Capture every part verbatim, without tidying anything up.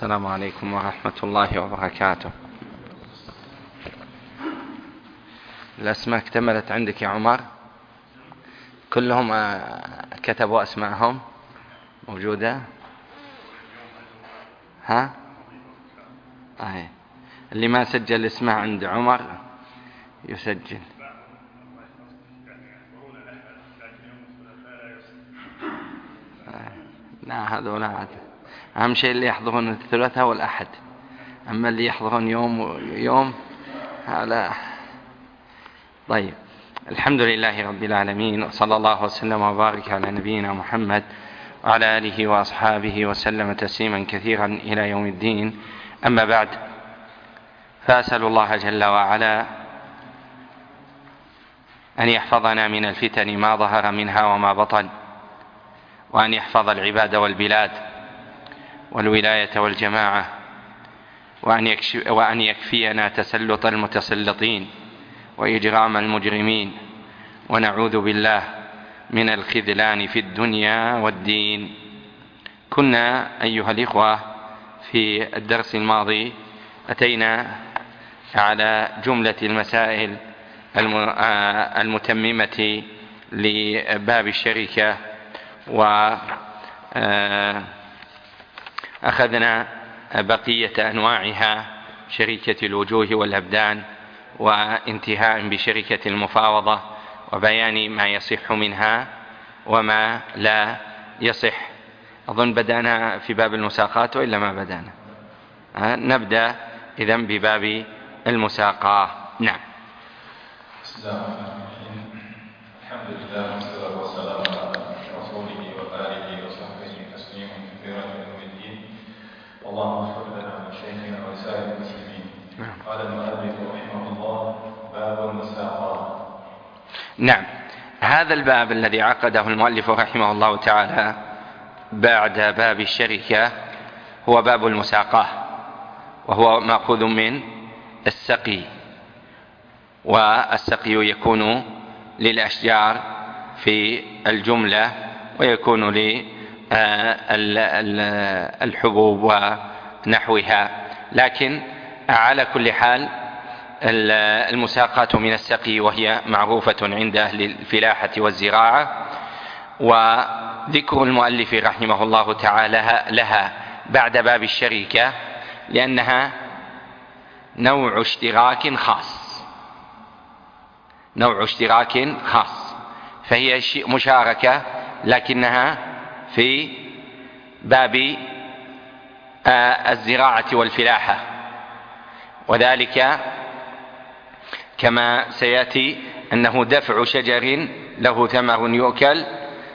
السلام عليكم ورحمة الله وبركاته. الأسماء اكتملت عندك يا عمر؟ كلهم كتبوا أسماءهم موجودة؟ ها؟ آه. اللي ما سجل اسمه عند عمر يسجل. آه. لا هذول عاد أهم شيء اللي يحضرون الثلاثاء والأحد، أما اللي يحضرون يوم يوم هذا. طيب، الحمد لله رب العالمين، وصلى الله وسلم وبارك على نبينا محمد وعلى آله وأصحابه وسلم تسليما كثيرا إلى يوم الدين. أما بعد، فأسأل الله جل وعلا أن يحفظنا من الفتن ما ظهر منها وما بطن، وأن يحفظ العباد والبلاد والولاية والجماعة، وأن, وأن يكفينا تسلط المتسلطين وإجرام المجرمين، ونعوذ بالله من الخذلان في الدنيا والدين. كنا أيها الإخوة في الدرس الماضي أتينا على جملة المسائل المتممة لباب الشركة، وأخذنا بقية أنواعها: شركة الوجوه والأبدان، وانتهاء بشركة المفاوضة، وبيان ما يصح منها وما لا يصح. أظن بدأنا في باب المساقات وإلا ما بدأنا؟ نبدأ إذن بباب المساقات. نعم. بسم الله الرحمن الرحيم. الحمد لله والصلاة والسلام على رسوله وآله وصحبه تسليما كثيرا إلى يوم الدين. اللهم اغفر لنا ولشيخنا ولسائر المسلمين. قال المؤلف رحمه الله: باب المساقات. نعم، هذا الباب الذي عقده المؤلف رحمه الله تعالى بعد باب الشركة هو باب المساقات، وهو مأخوذ من السقي، والسقي يكون للأشجار في الجملة، ويكون للحبوب ونحوها. لكن على كل حال المساقات من السقي، وهي معروفة عند أهل الفلاحة والزراعة، وذكر المؤلف رحمه الله تعالى لها بعد باب الشركة لأنها نوع اشتراك خاص نوع اشتراك خاص فهي مشاركة، لكنها في باب الزراعة والفلاحة، وذلك كما سيأتي أنه دفع شجر له ثمر يؤكل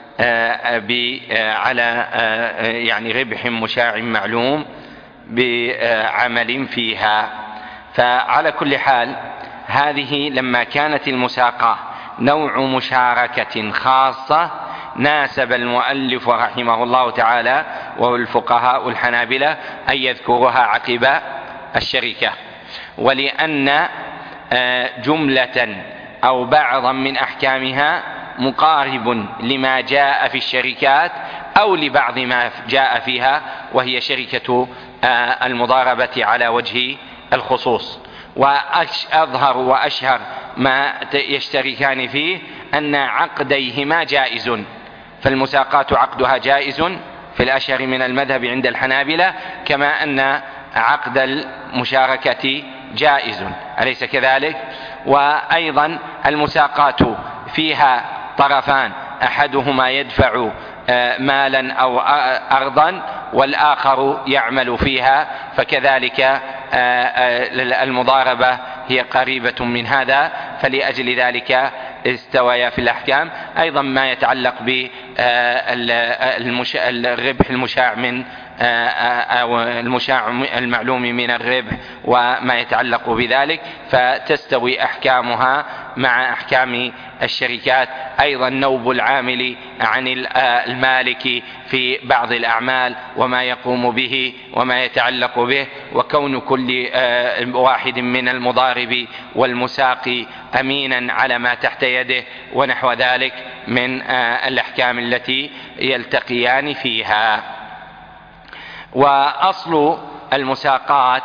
على يعني ربح مشاع معلوم بعمل فيها. فعلى كل حال، هذه لما كانت المساقة نوع مشاركة خاصة، ناسب المؤلف رحمه الله تعالى والفقهاء الحنابلة أن يذكرها عقب الشركة، ولأن جملة أو بعضا من أحكامها مقارب لما جاء في الشركات أو لبعض ما جاء فيها، وهي شركة المضاربة على وجه الخصوص. وأظهر وأشهر ما يشتركان فيه أن عقديهما جائز، فالمساقات عقدها جائز في الأشهر من المذهب عند الحنابلة، كما أن عقد المشاركة جائز، أليس كذلك؟ وأيضا المساقات فيها طرفان، أحدهما يدفع مالا أو أرضا والآخر يعمل فيها، فكذلك المضاربة هي قريبة من هذا، فلأجل ذلك استويا في الأحكام. أيضا ما يتعلق بالربح المشاع من أو المشاع المعلوم من الربح وما يتعلق بذلك، فتستوي أحكامها مع أحكام الشركات. أيضا نوب العامل عن المالك في بعض الأعمال وما يقوم به وما يتعلق به، وكون كل واحد من المضارب والمساقي أمينا على ما تحت يده ونحو ذلك من الأحكام التي يلتقيان فيها. وأصل المساقات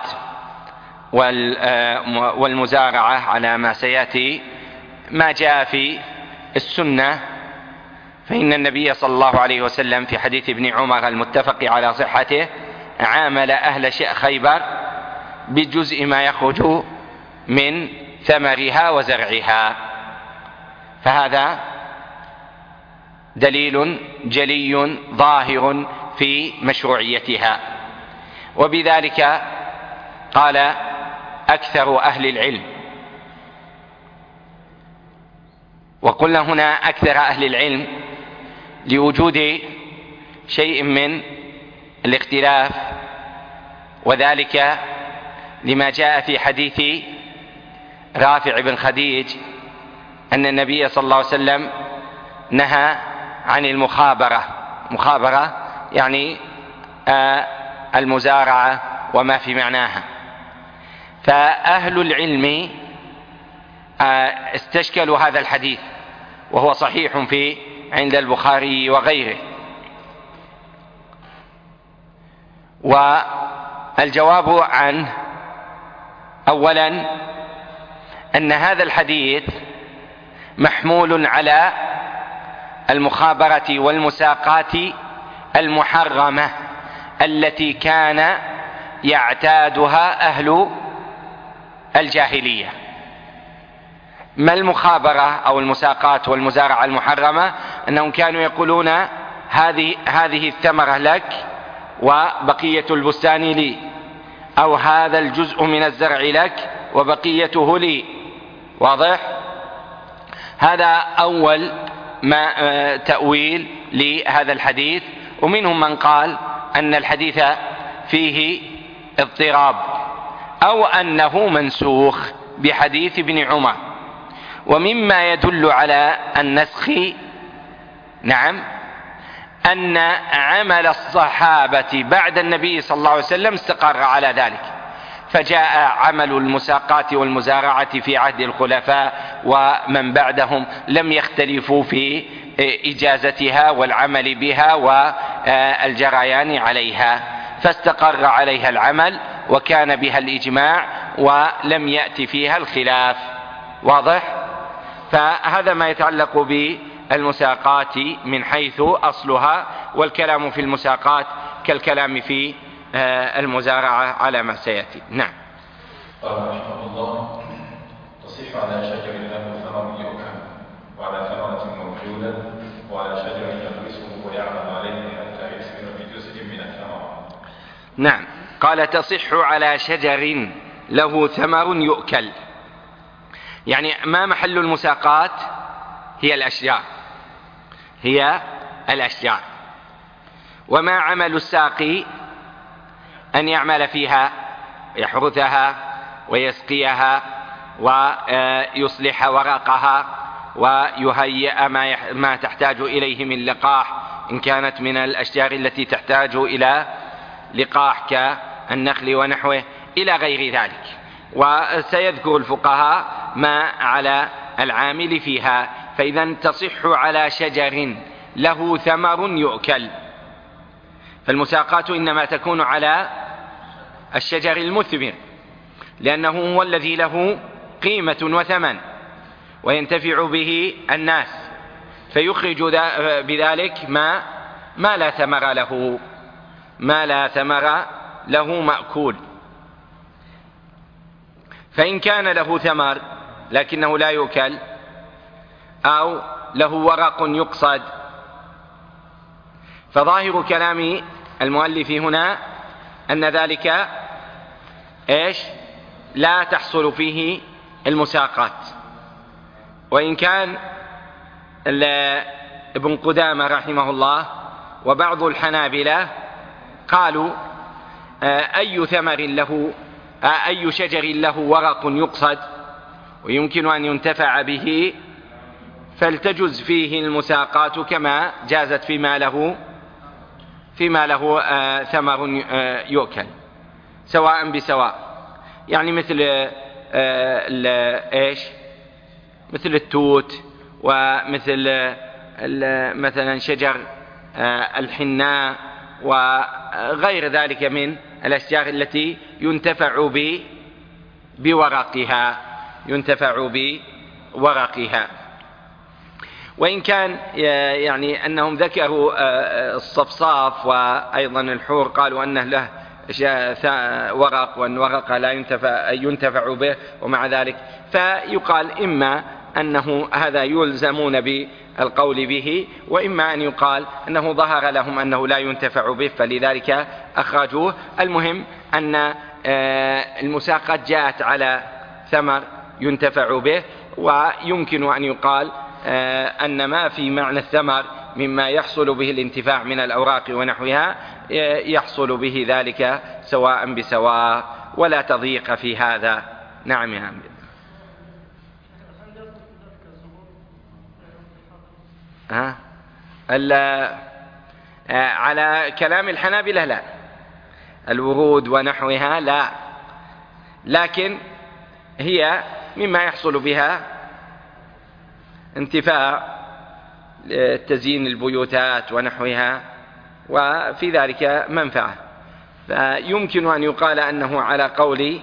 والمزارعة على ما سيأتي ما جاء في السنة، فإن النبي صلى الله عليه وسلم في حديث ابن عمر المتفق على صحته عامل أهل خيبر بجزء ما يخرج من ثمرها وزرعها، فهذا دليل جلي ظاهر في مشروعيتها. وبذلك قال أكثر أهل العلم، وقلنا هنا أكثر أهل العلم لوجود شيء من الاختلاف، وذلك لما جاء في حديث رافع بن خديج أن النبي صلى الله عليه وسلم نهى عن المخابرة. مخابرة يعني آه المزارعة وما في معناها، فأهل العلم آه استشكلوا هذا الحديث، وهو صحيح في عند البخاري وغيره. والجواب عنه أولا أن هذا الحديث محمول على المخابرة والمساقات المحرمة التي كان يعتادها أهل الجاهلية. ما المخابرة أو المساقات والمزارعة المحرمة؟ أنهم كانوا يقولون هذه هذه الثمرة لك وبقية البستان لي، أو هذا الجزء من الزرع لك وبقيته لي. واضح؟ هذا أول ما تأويل لهذا الحديث. ومنهم من قال أن الحديث فيه اضطراب، أو أنه منسوخ بحديث ابن عمر. ومما يدل على النسخ نعم أن عمل الصحابة بعد النبي صلى الله عليه وسلم استقر على ذلك، فجاء عمل المساقات والمزارعة في عهد الخلفاء ومن بعدهم لم يختلفوا في إجازتها والعمل بها والجريان عليها، فاستقر عليها العمل وكان بها الإجماع ولم يأتي فيها الخلاف. واضح؟ فهذا ما يتعلق بالمساقات من حيث أصلها، والكلام في المساقات كالكلام في المزارعة على ما سيأتي. نعم. قال رحمه الله: تصح على شجر له ثمر يؤكل، وعلى ثمرة موجودة، وعلى شجر يغرسه ويعمل عليه حتى يثمر بجزء من الثمر. نعم. قال تصح على شجر له ثمر يؤكل، يعني ما محل المساقات؟ هي الأشجار، هي الأشجار. وما عمل الساقي؟ أن يعمل فيها، يحرثها ويسقيها ويصلح ورقها ويهيئ ما تحتاج إليه من لقاح، إن كانت من الأشجار التي تحتاج إلى لقاح كالنخل ونحوه إلى غير ذلك. وسيذكر الفقهاء ما على العامل فيها. فإذا تصح على شجر له ثمر يؤكل، فالمساقات إنما تكون على الشجر المثمر، لأنه هو الذي له قيمة وثمن وينتفع به الناس، فيخرج بذلك ما ما لا ثمر له، ما لا ثمر له مأكول. فإن كان له ثمر لكنه لا يؤكل، أو له ورق يقصد، فظاهر كلام المؤلف هنا أن ذلك إيش؟ لا تحصل فيه المساقات. وإن كان ابن قدامة رحمه الله وبعض الحنابلة قالوا أي ثمر له، أي شجر له ورق يقصد ويمكن أن ينتفع به فلتجز فيه المساقات كما جازت فيما له فيما له آه ثمر آه يؤكل سواء بسواء. يعني مثل آه ايش مثل التوت، ومثل مثلا شجر آه الحناء، وغير ذلك من الأشجار التي ينتفع بورقها ينتفع بورقها. وإن كان يعني أنهم ذكروا الصفصاف وأيضا الحور قالوا أنه له ورق وأن ورقه لا ينتفع, ينتفع به، ومع ذلك فيقال إما أنه هذا يلزمون بالقول به، وإما أن يقال أنه ظهر لهم أنه لا ينتفع به فلذلك أخرجوه. المهم أن المساقات جاءت على ثمر ينتفع به، ويمكن أن يقال أن ما في معنى الثمر مما يحصل به الانتفاع من الأوراق ونحوها يحصل به ذلك سواء بسواء، ولا تضييق في هذا. نعم يا عم. ها على كلام الحنابلة لا، الورود ونحوها لا، لكن هي مما يحصل بها انتفاع تزيين البيوتات ونحوها، وفي ذلك منفعة. فيمكن أن يقال أنه على قول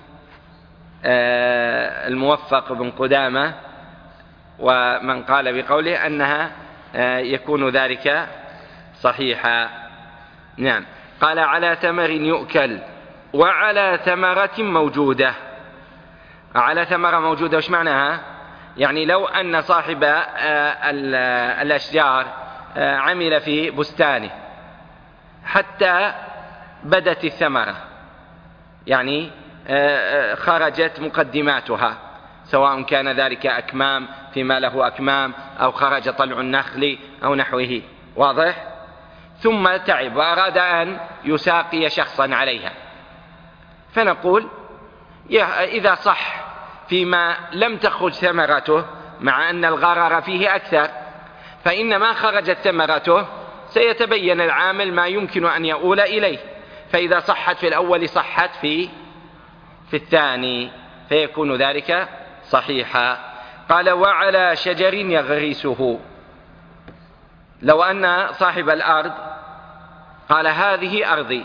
الموفق بن قدامة ومن قال بقوله أنها يكون ذلك صحيحا. نعم. قال على ثمر يؤكل وعلى ثمرة موجودة. على ثمرة موجودة وش معناها؟ يعني لو أن صاحب الأشجار عمل في بستانه حتى بدت الثمرة، يعني خرجت مقدماتها، سواء كان ذلك أكمام فيما له أكمام أو خرج طلع النخل أو نحوه، واضح؟ ثم تعب وأراد أن يساقي شخصا عليها، فنقول إذا صح فيما لم تخرج ثمرته مع أن الغرر فيه أكثر، فإن ما خرجت ثمرته سيتبين العامل ما يمكن أن يؤول إليه، فإذا صحت في الأول صحت في في الثاني، فيكون ذلك صحيحا. قال وعلى شجر يغرسه. لو أن صاحب الأرض قال هذه أرضي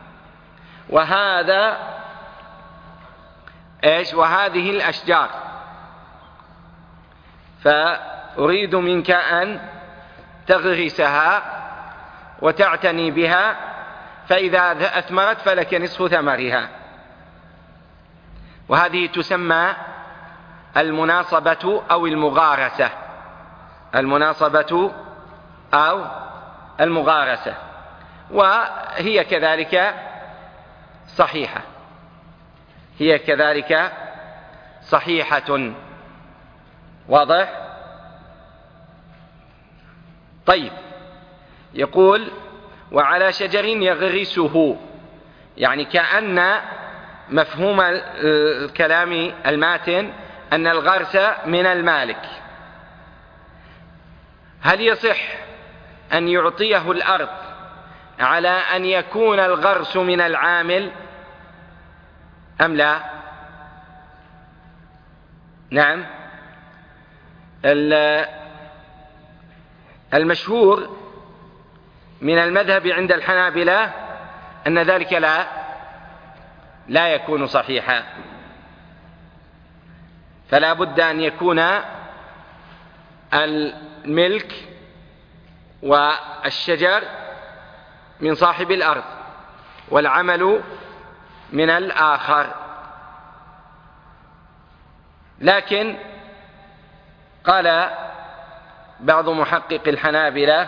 وهذا إيش وهذه الأشجار، فأريد منك أن تغرسها وتعتني بها، فإذا أثمرت فلك نصف ثمرها. وهذه تسمى المناصبة أو المغارسة، المناصبة أو المغارسة، وهي كذلك صحيحة، هي كذلك صحيحة، واضح؟ طيب، يقول وعلى شجر يغرسه، يعني كأن مفهوم الكلام الماتن أن الغرس من المالك. هل يصح أن يعطيه الأرض على أن يكون الغرس من العامل أم لا؟ نعم. المشهور من المذهب عند الحنابلة أن ذلك لا لا يكون صحيحا، فلا بد أن يكون الملك والشجر من صاحب الأرض والعمل من الآخر. لكن قال بعض محقق الحنابلة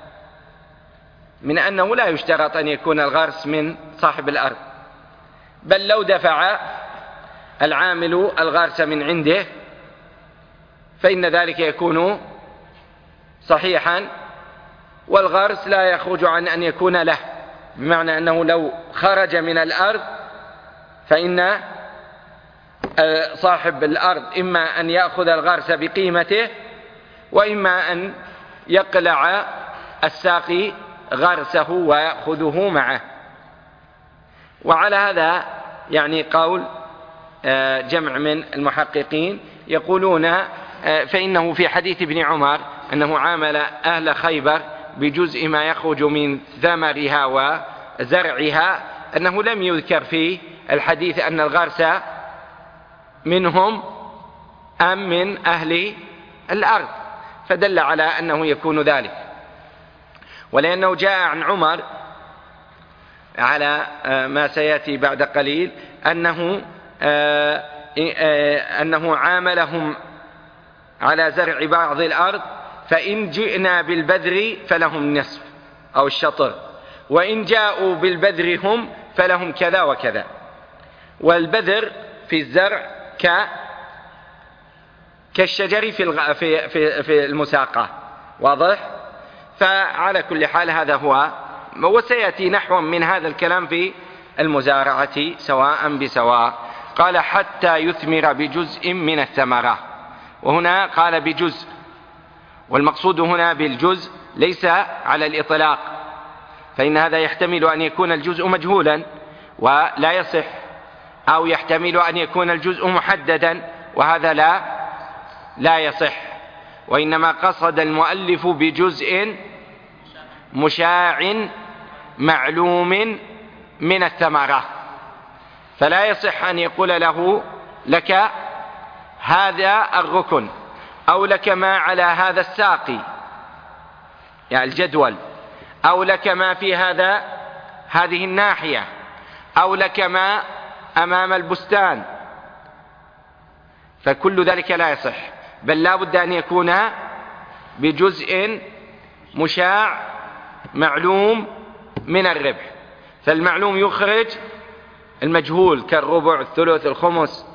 من أنه لا يشترط أن يكون الغرس من صاحب الأرض، بل لو دفع العامل الغرس من عنده فإن ذلك يكون صحيحا، والغرس لا يخرج عن أن يكون له، بمعنى أنه لو خرج من الأرض فإن صاحب الأرض إما أن يأخذ الغرس بقيمته، وإما أن يقلع الساقي غرسه ويأخذه معه. وعلى هذا يعني قول جمع من المحققين يقولون فإنه في حديث ابن عمر أنه عامل أهل خيبر بجزء ما يخرج من ثمرها وزرعها، أنه لم يذكر في الحديث أن الغرس منهم أم من أهل الأرض، فدل على أنه يكون ذلك. ولأنه جاء عن عمر على ما سيأتي بعد قليل أنه أنه عاملهم على زرع بعض الأرض، فإن جئنا بالبذر فلهم نصف أو الشطر، وإن جاءوا بالبذر هم فلهم كذا وكذا. والبذر في الزرع ك كالشجر في الغ... في في في المساقة، واضح؟ فعلى كل حال هذا هو، وسيأتي نحو من هذا الكلام في المزارعة سواء بسواء. قال حتى يثمر بجزء من الثمرة، وهنا قال بجزء، والمقصود هنا بالجزء ليس على الإطلاق، فإن هذا يحتمل أن يكون الجزء مجهولا ولا يصح، أو يحتمل أن يكون الجزء محددا وهذا لا لا يصح. وإنما قصد المؤلف بجزء مشاع معلوم من الثمرة، فلا يصح أن يقول له لك هذا الركن، أو لك ما على هذا الساقي يعني الجدول، أو لك ما في هذا هذه الناحية، أو لك ما أمام البستان، فكل ذلك لا يصح، بل لا بد أن يكون بجزء مشاع معلوم من الربح. فالمعلوم يخرج المجهول كالربع الثلث الخمس،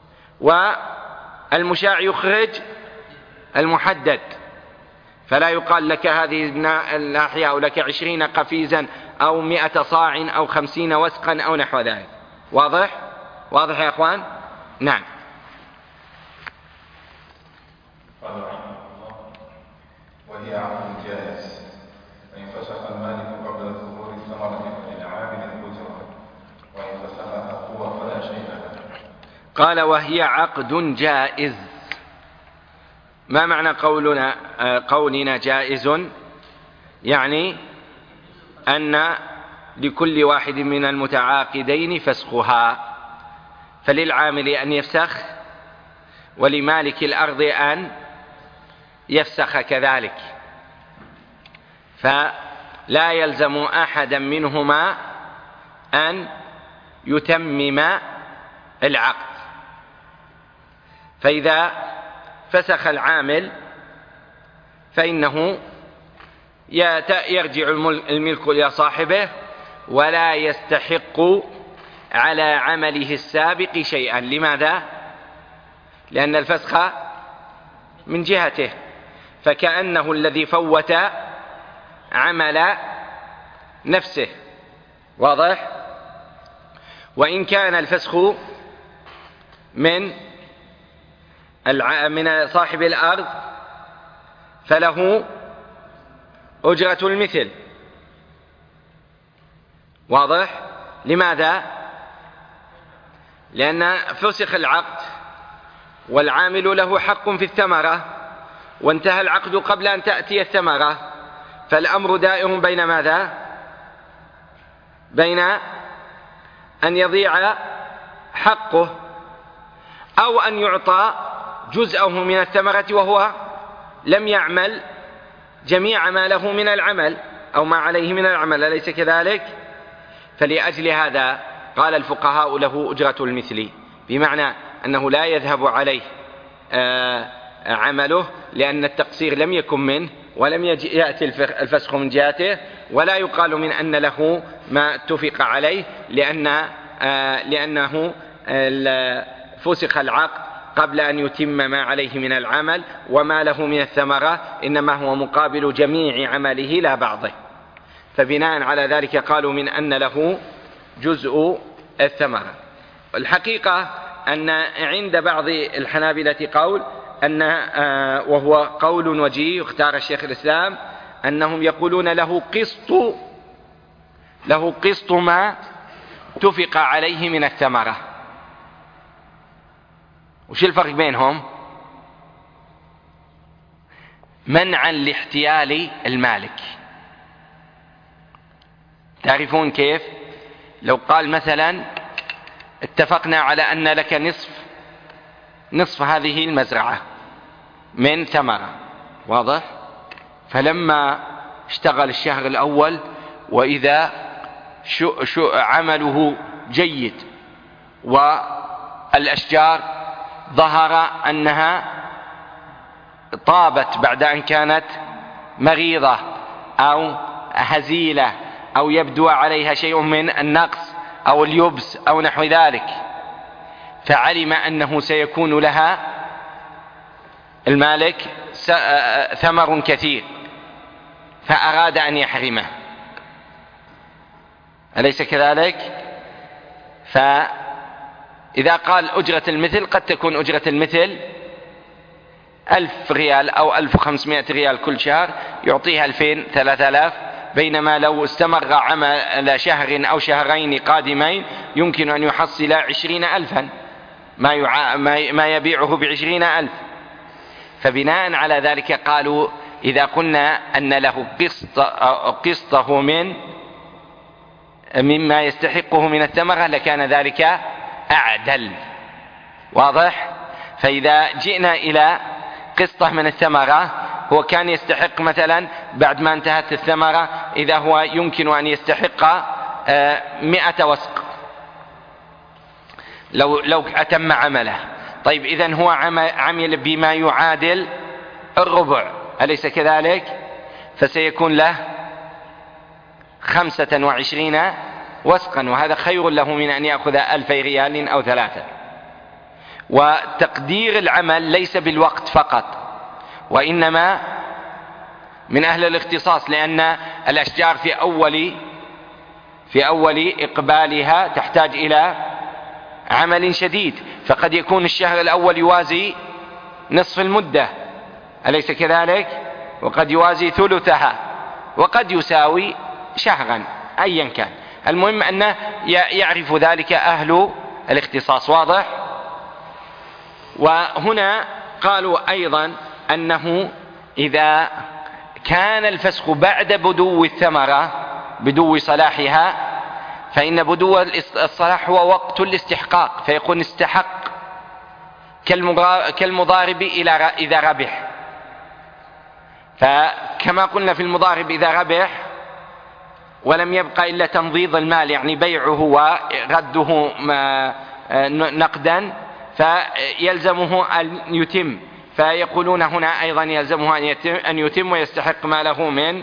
والمشاع يخرج المحدد، فلا يقال لك هذه الناحية أو لك عشرين قفيزا أو مئة صاع أو خمسين وسقا أو نحو ذلك. واضح؟ واضح يا أخوان؟ نعم. قال رحمه الله: وهي عقد جائز، فإن فسخ المالك قبل ظهور الثمرة فللعامل الأجرة، وإن فسخها هو فلا شيء له. قال وهي عقد جائز. ما معنى قولنا قولنا جائز؟ يعني أن لكل واحد من المتعاقدين فسخها، فللعامل أن يفسخ، ولمالك الأرض أن يفسخ كذلك، فلا يلزم أحدا منهما أن يتمم العقد. فإذا فسخ العامل فإنه يرجع الملك إلى صاحبه، ولا يستحق على عمله السابق شيئا. لماذا؟ لأن الفسخ من جهته، فكأنه الذي فوت عمل نفسه. واضح؟ وإن كان الفسخ من من صاحب الأرض فله أجرة المثل. واضح؟ لماذا؟ لأن فسخ العقد والعامل له حق في الثمرة، وانتهى العقد قبل أن تأتي الثمرة، فالأمر دائر بين ماذا؟ بين أن يضيع حقه أو أن يعطى جزءه من الثمرة وهو لم يعمل جميع ما له من العمل أو ما عليه من العمل، أليس كذلك؟ فلأجل هذا قال الفقهاء له أجرة المثل، بمعنى أنه لا يذهب عليه عمله لأن التقصير لم يكن منه ولم يأتي الفسخ من جهته، ولا يقال من أن له ما اتفق عليه لأن لأنه فسخ العقد قبل أن يتم ما عليه من العمل، وما له من الثمرة إنما هو مقابل جميع عمله لا بعضه. فبناء على ذلك قالوا من أن له جزء الثمرة. الحقيقة أن عند بعض الحنابلة قول أن وهو قول وجيه اختار الشيخ الإسلام، أنهم يقولون له قسط له قسط ما اتفق عليه من الثمرة. وش الفرق بينهم؟ منعا لاحتيال المالك، تعرفون كيف؟ لو قال مثلا اتفقنا على أن لك نصف نصف هذه المزرعة من ثمرة، واضح؟ فلما اشتغل الشهر الأول وإذا شو شو عمله جيد والأشجار ظهر أنها طابت بعد أن كانت مريضة أو هزيلة أو يبدو عليها شيء من النقص أو اليبس أو نحو ذلك، فعلم أنه سيكون لها المالك ثمر كثير فأراد أن يحرمه، أليس كذلك؟ فإذا قال أجرة المثل قد تكون أجرة المثل ألف ريال أو ألف وخمسمائة ريال كل شهر، يعطيها ألفين ثلاثة آلاف، بينما لو استمر عمل شهر أو شهرين قادمين يمكن أن يحصل عشرين ألفا، ما, يع... ما يبيعه بعشرين ألف. فبناء على ذلك قالوا إذا قلنا أن له قسط قسطه من مما يستحقه من الثمرة لكان ذلك أعدل، واضح؟ فإذا جئنا إلى قسطه من الثمرة، هو كان يستحق مثلا بعد ما انتهت الثمرة إذا هو يمكن أن يستحق مئة وسق لو, لو أتم عمله. طيب إذن هو عمل بما يعادل الربع، أليس كذلك؟ فسيكون له خمسة وعشرين وسقا، وهذا خير له من أن يأخذ ألفي ريال أو ثلاثة. وتقدير العمل ليس بالوقت فقط، وإنما من أهل الاختصاص، لأن الأشجار في أول في أول إقبالها تحتاج إلى عمل شديد، فقد يكون الشهر الأول يوازي نصف المدة، أليس كذلك؟ وقد يوازي ثلثها، وقد يساوي شهرا، أيا كان. المهم أنه يعرف ذلك أهل الاختصاص، واضح؟ وهنا قالوا أيضا أنه إذا كان الفسخ بعد بدو الثمرة بدو صلاحها، فإن بدو الصلاح هو وقت الاستحقاق، فيكون استحق كالمضارب إذا ربح. فكما قلنا في المضارب إذا ربح ولم يبقى إلا تنضيض المال، يعني بيعه ورده نقدا، فيلزمه أن يتم، فيقولون هنا أيضا يلزمه أن يتم ويستحق ماله من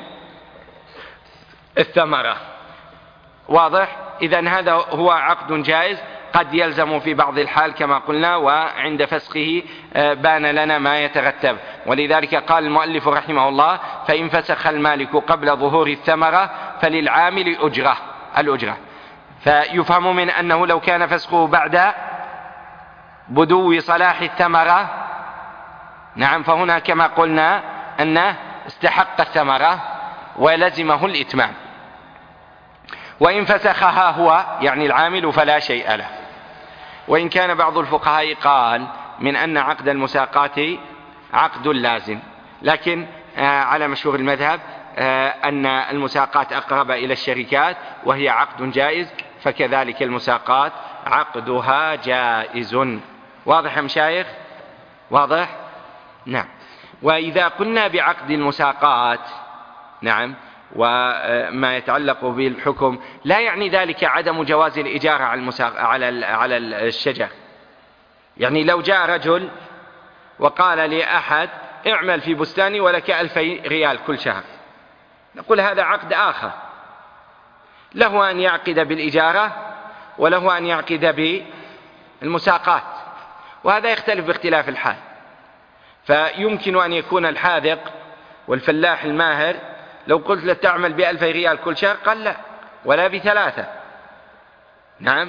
الثمرة، واضح؟ إذن هذا هو عقد جائز قد يلزم في بعض الحال كما قلنا، وعند فسخه بان لنا ما يترتب. ولذلك قال المؤلف رحمه الله: فإن فسخ المالك قبل ظهور الثمرة فللعامل أجرة الأجرة. فيفهم من أنه لو كان فسخه بعد بدو صلاح الثمرة، نعم، فهنا كما قلنا أنه استحق الثمرة ولزمه الإتمام. وإن فسخها هو يعني العامل فلا شيء له. وإن كان بعض الفقهاء قال من أن عقد المساقات عقد لازم، لكن على مشهور المذهب أن المساقات أقرب إلى الشركات وهي عقد جائز، فكذلك المساقات عقدها جائز. واضح يا مشايخ؟ واضح؟ نعم. وإذا قلنا بعقد المساقات، نعم، وما يتعلق بالحكم، لا يعني ذلك عدم جواز الإجارة على على الشجر. يعني لو جاء رجل وقال لأحد: اعمل في بستاني ولك ألفي ريال كل شهر، نقول هذا عقد آخر، له أن يعقد بالإجارة وله أن يعقد بالمساقات، وهذا يختلف باختلاف الحال. فيمكن أن يكون الحاذق والفلاح الماهر لو قلت له تعمل بألفي ريال كل شهر قال لا، ولا بثلاثة، نعم،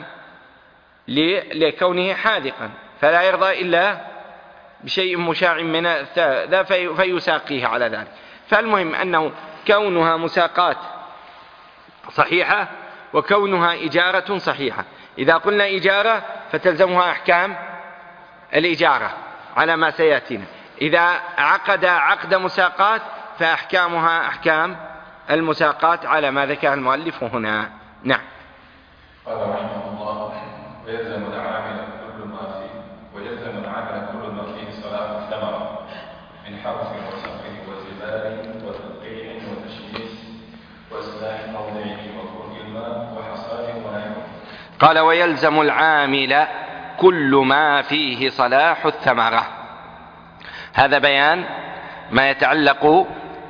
لكونه حاذقا، فلا يرضى إلا بشيء مشاع من ذا فيساقيه على ذلك. فالمهم أنه كونها مساقات صحيحة وكونها إجارة صحيحة. إذا قلنا إجارة فتلزمها أحكام الإجارة على ما سيأتينا، إذا عقد عقد مساقات فأحكامها أحكام المساقات على ما ذكر المؤلف هنا. نعم. قال رحمه الله: ويلزم العامل كل ما فيه ويلزم العامل كل ما فيه صلاح الثمرة من حرث وسقي وزبال وتلقيح وتشميس وإصلاح موضعه وفرق الماء وحصاد ونحوه. قال: ويلزم العامل كل ما فيه صلاح الثمرة. هذا بيان ما يتعلق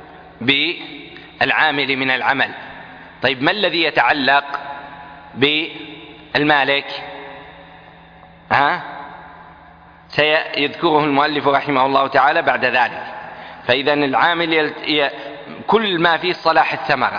بالعامل من العمل. طيب، ما الذي يتعلق بالمالك؟ ها؟ سيذكره المؤلف رحمه الله تعالى بعد ذلك. فإذا العامل يلت... كل ما فيه صلاح الثمرة،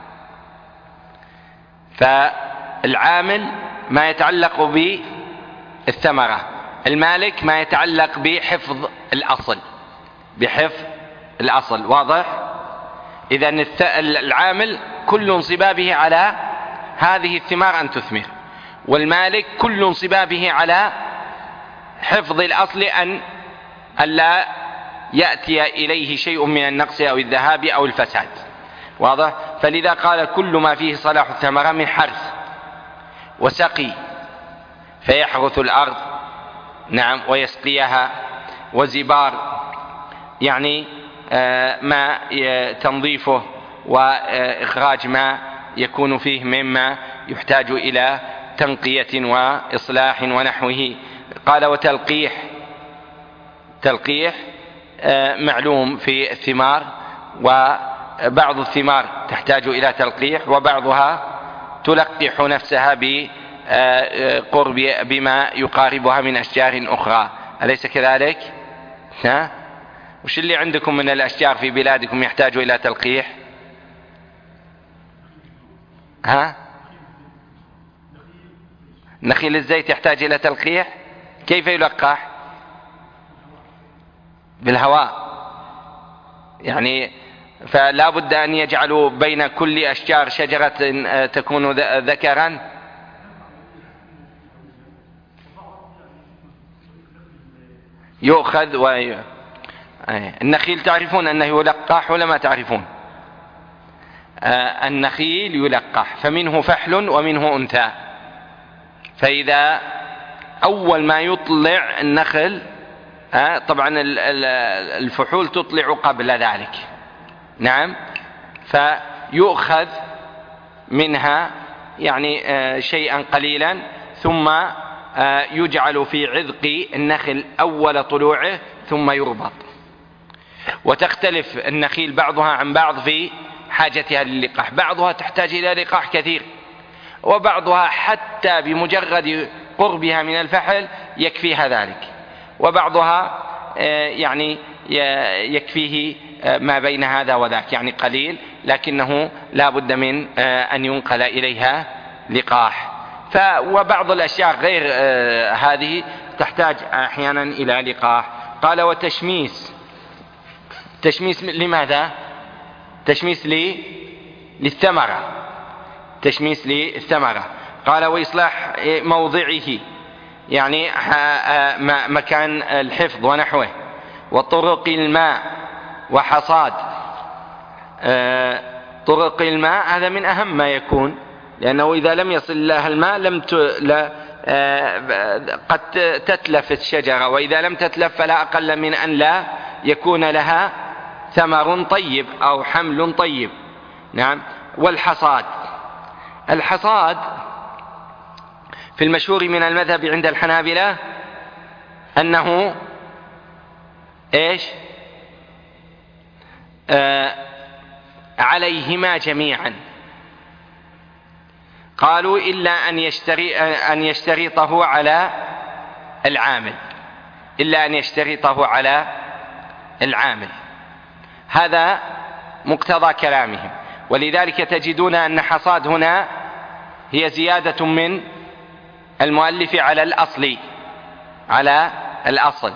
فالعامل ما يتعلق بالثمرة، المالك ما يتعلق بحفظ الأصل، بحفظ الأصل. واضح؟ إذن العامل كل انصبابه على هذه الثمار أن تثمر، والمالك كل انصبابه على حفظ الأصل أن ألا يأتي إليه شيء من النقص أو الذهاب أو الفساد. واضح؟ فلذا قال: كل ما فيه صلاح الثمرة من حرث وسقي، فيحرث الأرض، نعم، ويسقيها، وزبار يعني ما تنظيفه وإخراج ما يكون فيه مما يحتاج إلى تنقية وإصلاح ونحوه. قال: وتلقيح، تلقيح معلوم في الثمار، وبعض الثمار تحتاج إلى تلقيح وبعضها تلقح نفسها بقرب بما يقاربها من أشجار أخرى، أليس كذلك؟ ها؟ وش اللي عندكم من الأشجار في بلادكم يحتاج إلى تلقيح؟ ها؟ نخيل الزيت يحتاج إلى تلقيح. كيف يلقح؟ بالهواء، يعني فلا بد أن يجعلوا بين كل أشجار شجرة تكون ذكرا. يؤخذ و... النخيل تعرفون أنه يلقح ولا ما تعرفون؟ آه النخيل يلقح، فمنه فحل ومنه أنثى، فإذا أول ما يطلع النخل، آه طبعا الفحول تطلع قبل ذلك، نعم، فيؤخذ منها يعني آه شيئا قليلا، ثم آه يجعل في عذق النخل أول طلوعه ثم يربط. وتختلف النخيل بعضها عن بعض في حاجتها للقاح، بعضها تحتاج إلى لقاح كثير، وبعضها حتى بمجرد قربها من الفحل يكفيها ذلك، وبعضها يعني يكفيه ما بين هذا وذاك، يعني قليل لكنه لا بد من أن ينقل إليها لقاح. وبعض الأشياء غير هذه تحتاج أحيانا إلى لقاح. قال: وتشميس. تشميس لماذا؟ تشميس لي للثمرة، تشميس للثمرة. قال: وإصلاح موضعه، يعني مكان الحفظ ونحوه، وطرق الماء وحصاد. طرق الماء هذا من أهم ما يكون، لأنه إذا لم يصل لها الماء لم ت... لا... قد تتلف الشجرة، وإذا لم تتلف فلا أقل من أن لا يكون لها ثمر طيب أو حمل طيب، نعم. والحصاد، الحصاد في المشهور من المذهب عند الحنابلة أنه إيش؟ آه عليهما جميعا. قالوا إلا أن يشتري أن يشترطه على العامل، إلا أن يشترطه على العامل. هذا مقتضى كلامهم، ولذلك تجدون أن حصاد هنا هي زيادة من المؤلف على الأصل، على الأصل.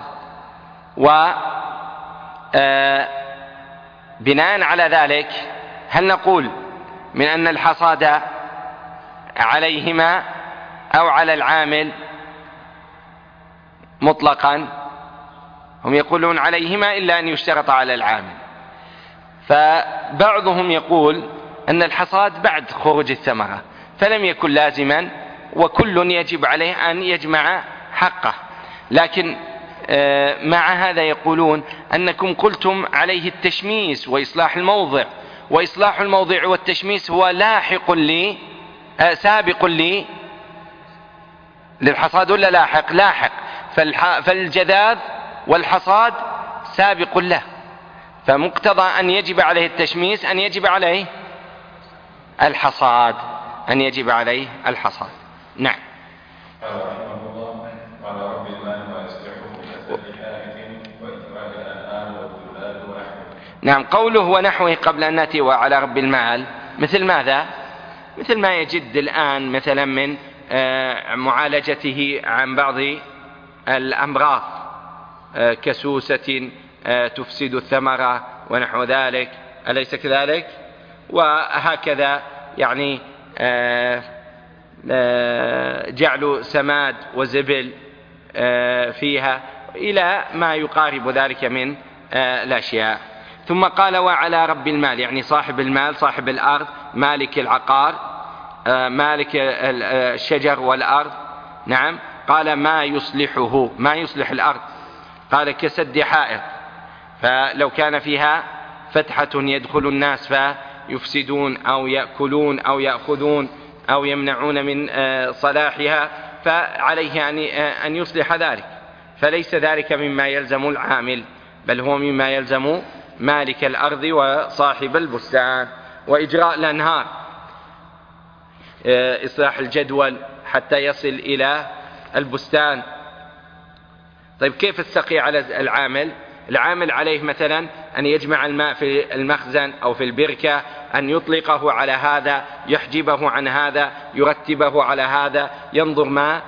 وبناء على ذلك هل نقول من أن الحصاد عليهما أو على العامل مطلقا؟ هم يقولون عليهما إلا أن يشترط على العامل. فبعضهم يقول أن الحصاد بعد خروج الثمرة فلم يكن لازما، وكل يجب عليه أن يجمع حقه. لكن مع هذا يقولون أنكم قلتم عليه التشميس وإصلاح الموضع، وإصلاح الموضع والتشميس هو لاحق لي سابق لي للحصاد ولا لاحق؟ لاحق. فالجذاذ والحصاد سابق له، فمقتضى أن يجب عليه التشميس أن يجب عليه الحصاد أن يجب عليه الحصاد. نعم. قال رحمه الله: قال رب المال ما يصلحه بكثرة حائط وإثمار الأنعام والذلال ونحوه. نعم. قوله ونحوه قبل أن نأتي وعلى رب المال مثل ماذا؟ مثل ما يجد الآن مثلا من معالجته عن بعض الأمراض كسوسة تفسد الثمرة ونحو ذلك، أليس كذلك؟ وهكذا يعني جعل سماد وزبل فيها إلى ما يقارب ذلك من الأشياء. ثم قال وعلى رب المال، يعني صاحب المال، صاحب الأرض، مالك العقار، مالك الشجر والأرض. نعم. قال ما يصلحه، ما يصلح الأرض، قال كسد حائط، فلو كان فيها فتحة يدخل الناس فيفسدون أو يأكلون أو يأخذون أو يمنعون من صلاحها، فعليه أن يصلح ذلك، فليس ذلك مما يلزم العامل، بل هو مما يلزم مالك الأرض وصاحب البستان. وإجراء الأنهار، إصلاح الجدول حتى يصل إلى البستان. طيب كيف السقي على العامل؟ العامل عليه مثلا أن يجمع الماء في المخزن أو في البركة، أن يطلقه على هذا، يحجبه عن هذا، يرتبه على هذا، ينظر ما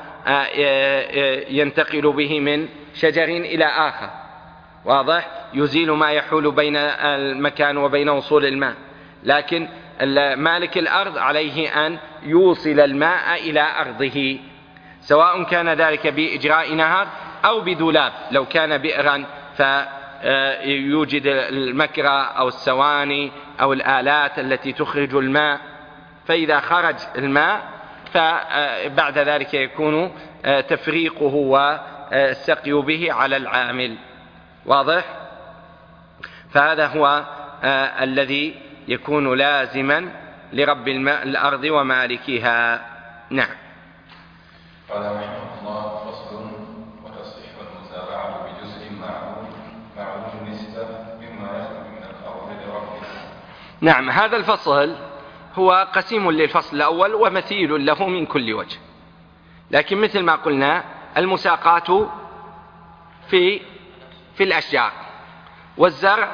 ينتقل به من شجر إلى آخر، واضح؟ يزيل ما يحول بين المكان وبين وصول الماء. لكن مالك الأرض عليه أن يوصل الماء إلى أرضه، سواء كان ذلك بإجراء نهر أو بدولاب. لو كان بئرا فيوجد المكرة أو السواني أو الآلات التي تخرج الماء، فإذا خرج الماء فبعد ذلك يكون تفريقه والسقي به على العامل، واضح؟ فهذا هو الذي يكون لازما لرب الأرض ومالكها. نعم. قال رحمه الله: فصل: وتصح المزارعة بجزء معلوم معلوم النسبة مما يخرج من الأرض لربه. نعم. هذا الفصل هو قسيم للفصل الأول ومثيل له من كل وجه، لكن مثل ما قلنا المساقات في في الأشجار، والزرع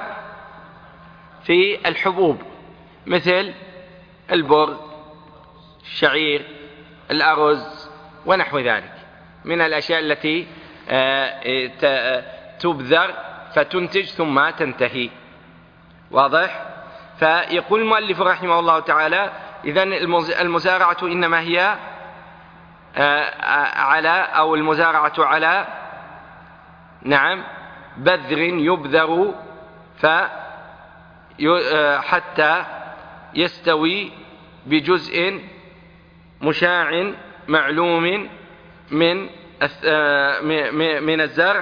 في الحبوب مثل البر، الشعير، الأرز ونحو ذلك من الأشياء التي تبذر فتنتج ثم تنتهي، واضح؟ فيقول المؤلف رحمه الله تعالى: إذن المزارعة إنما هي على أو المزارعة على نعم بذر يبذر حتى يستوي بجزء مشاع معلوم من من الزرع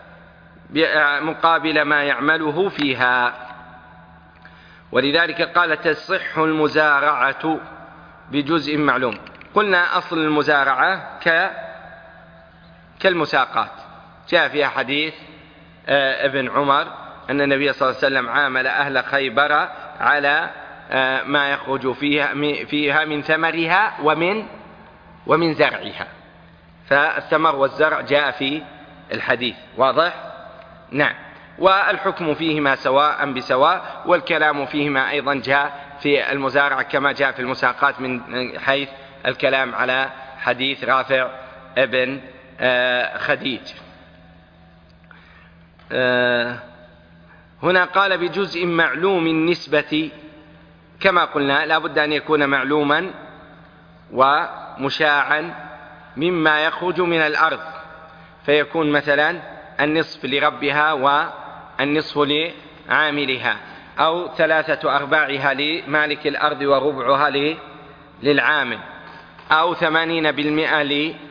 مقابل ما يعمله فيها. ولذلك قال: تصح المزارعة بجزء معلوم. قلنا أصل المزارعة ك كالمساقات، جاء فيها حديث ابن عمر أن النبي صلى الله عليه وسلم عامل أهل خيبر على ما يخرج فيها فيها من ثمرها ومن ومن زرعها، فالثمر والزرع جاء في الحديث، واضح؟ نعم. والحكم فيهما سواء بسواء، والكلام فيهما أيضا جاء في المزارعة كما جاء في المساقات من حيث الكلام على حديث رافع ابن خديج. هنا قال بجزء معلوم النسبة، كما قلنا لا بد أن يكون معلوما ومشاعا مما يخرج من الأرض، فيكون مثلا النصف لربها والنصف لعاملها، أو ثلاثة أرباعها لمالك الأرض وربعها للعامل، أو ثمانين بالمئة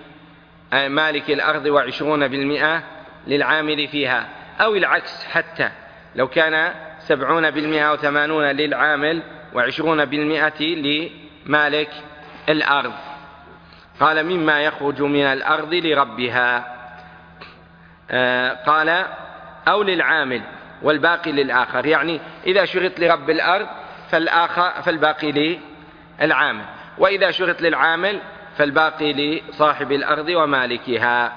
لمالك الأرض وعشرون بالمئة للعامل فيها، أو العكس، حتى لو كان سبعون بالمئة أو ثمانون للعامل وعشرون بالمئة لمالك الأرض. قال مما يخرج من الأرض لربها. آه قال أو للعامل والباقي للآخر، يعني إذا شرط لرب الأرض فالآخر فالباقي للعامل، وإذا شرط للعامل فالباقي لصاحب الأرض ومالكها.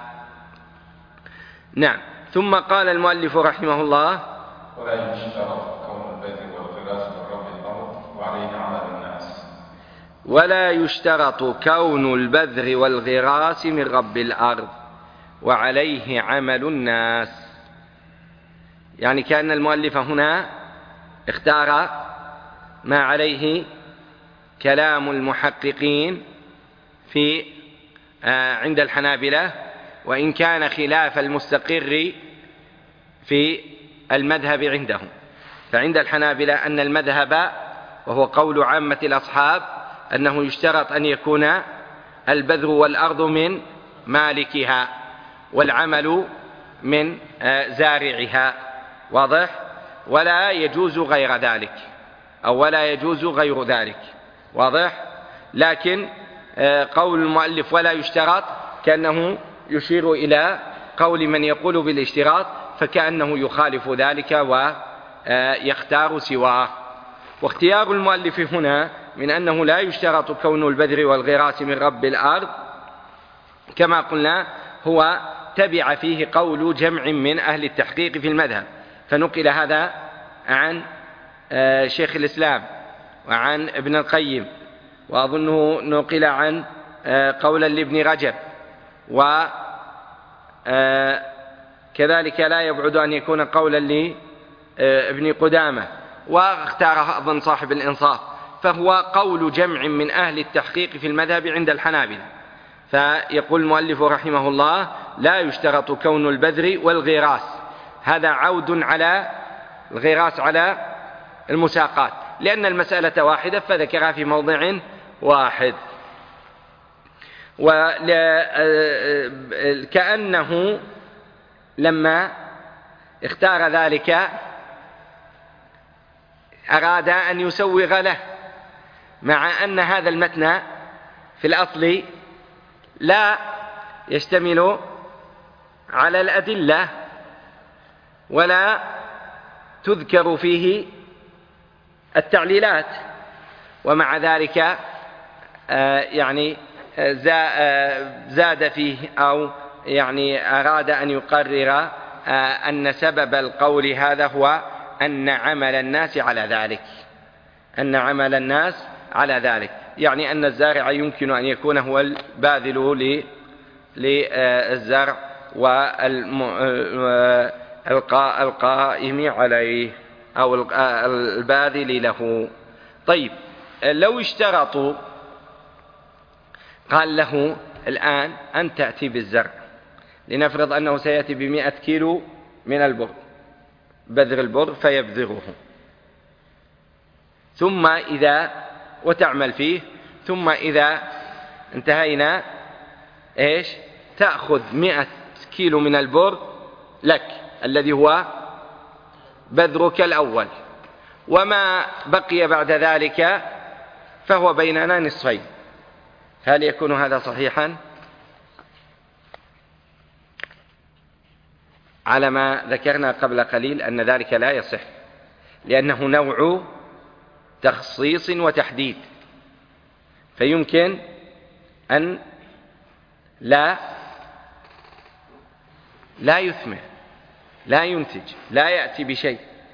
نعم. ثم قال المؤلف رحمه الله: ولا يشترط كون البذر والغراس من رب الأرض وعليه عمل الناس. ولا يشترط كون البذر والغراس من رب الأرض وعليه عمل الناس. يعني كأن المؤلف هنا اختار ما عليه كلام المحققين في آه عند الحنابلة، وإن كان خلاف المستقر في المذهب عندهم. فعند الحنابلة أن المذهب، وهو قول عامة الأصحاب، أنه يشترط أن يكون البذر والأرض من مالكها والعمل من زارعها، واضح؟ ولا يجوز غير ذلك، أو ولا يجوز غير ذلك، واضح؟ لكن قول المؤلف ولا يشترط كأنه يشير إلى قول من يقول بالاشتراط، فكأنه يخالف ذلك ويختار سواه. واختيار المؤلف هنا من أنه لا يشترط كون البذر والغراس من رب الأرض كما قلنا هو تبع فيه قول جمع من أهل التحقيق في المذهب، فنقل هذا عن شيخ الإسلام وعن ابن القيم، وأظنه نقل عن قولا لابن رجب، وكذلك لا يبعد أن يكون قولا لابن قدامة، واختاره أظن صاحب الإنصاف، فهو قول جمع من أهل التحقيق في المذهب عند الحنابلة. فيقول المؤلف رحمه الله: لا يشترط كون البذر والغراس. هذا عود على الغراس على المساقات، لأن المسألة واحدة فذكرها في موضع واحد. وكأنه لما اختار ذلك أراد أن يسوغ له، مع أن هذا المتن في الأصل لا يشتمل على الأدلة ولا تذكر فيه التعليلات، ومع ذلك يعني زاد فيه أو يعني أراد أن يقرر أن سبب القول هذا هو أن عمل الناس على ذلك، أن عمل الناس على ذلك، يعني أن الزارع يمكن أن يكون هو الباذل للزرع والقائم عليه أو الباذل له. طيب، لو اشترطوا قال له الآن أن تأتي بالزرع، لنفرض أنه سيأتي بمئة كيلو من البر، بذر البر فيبذره، ثم إذا وتعمل فيه، ثم إذا انتهينا إيش تأخذ مئة كيلو من البر لك الذي هو بذرك الأول، وما بقي بعد ذلك فهو بيننا نصفين. هل يكون هذا صحيحا؟ على ما ذكرنا قبل قليل أن ذلك لا يصح، لأنه نوع تخصيص وتحديد، فيمكن أن لا لا يثمر، لا ينتج، لا يأتي بشيء،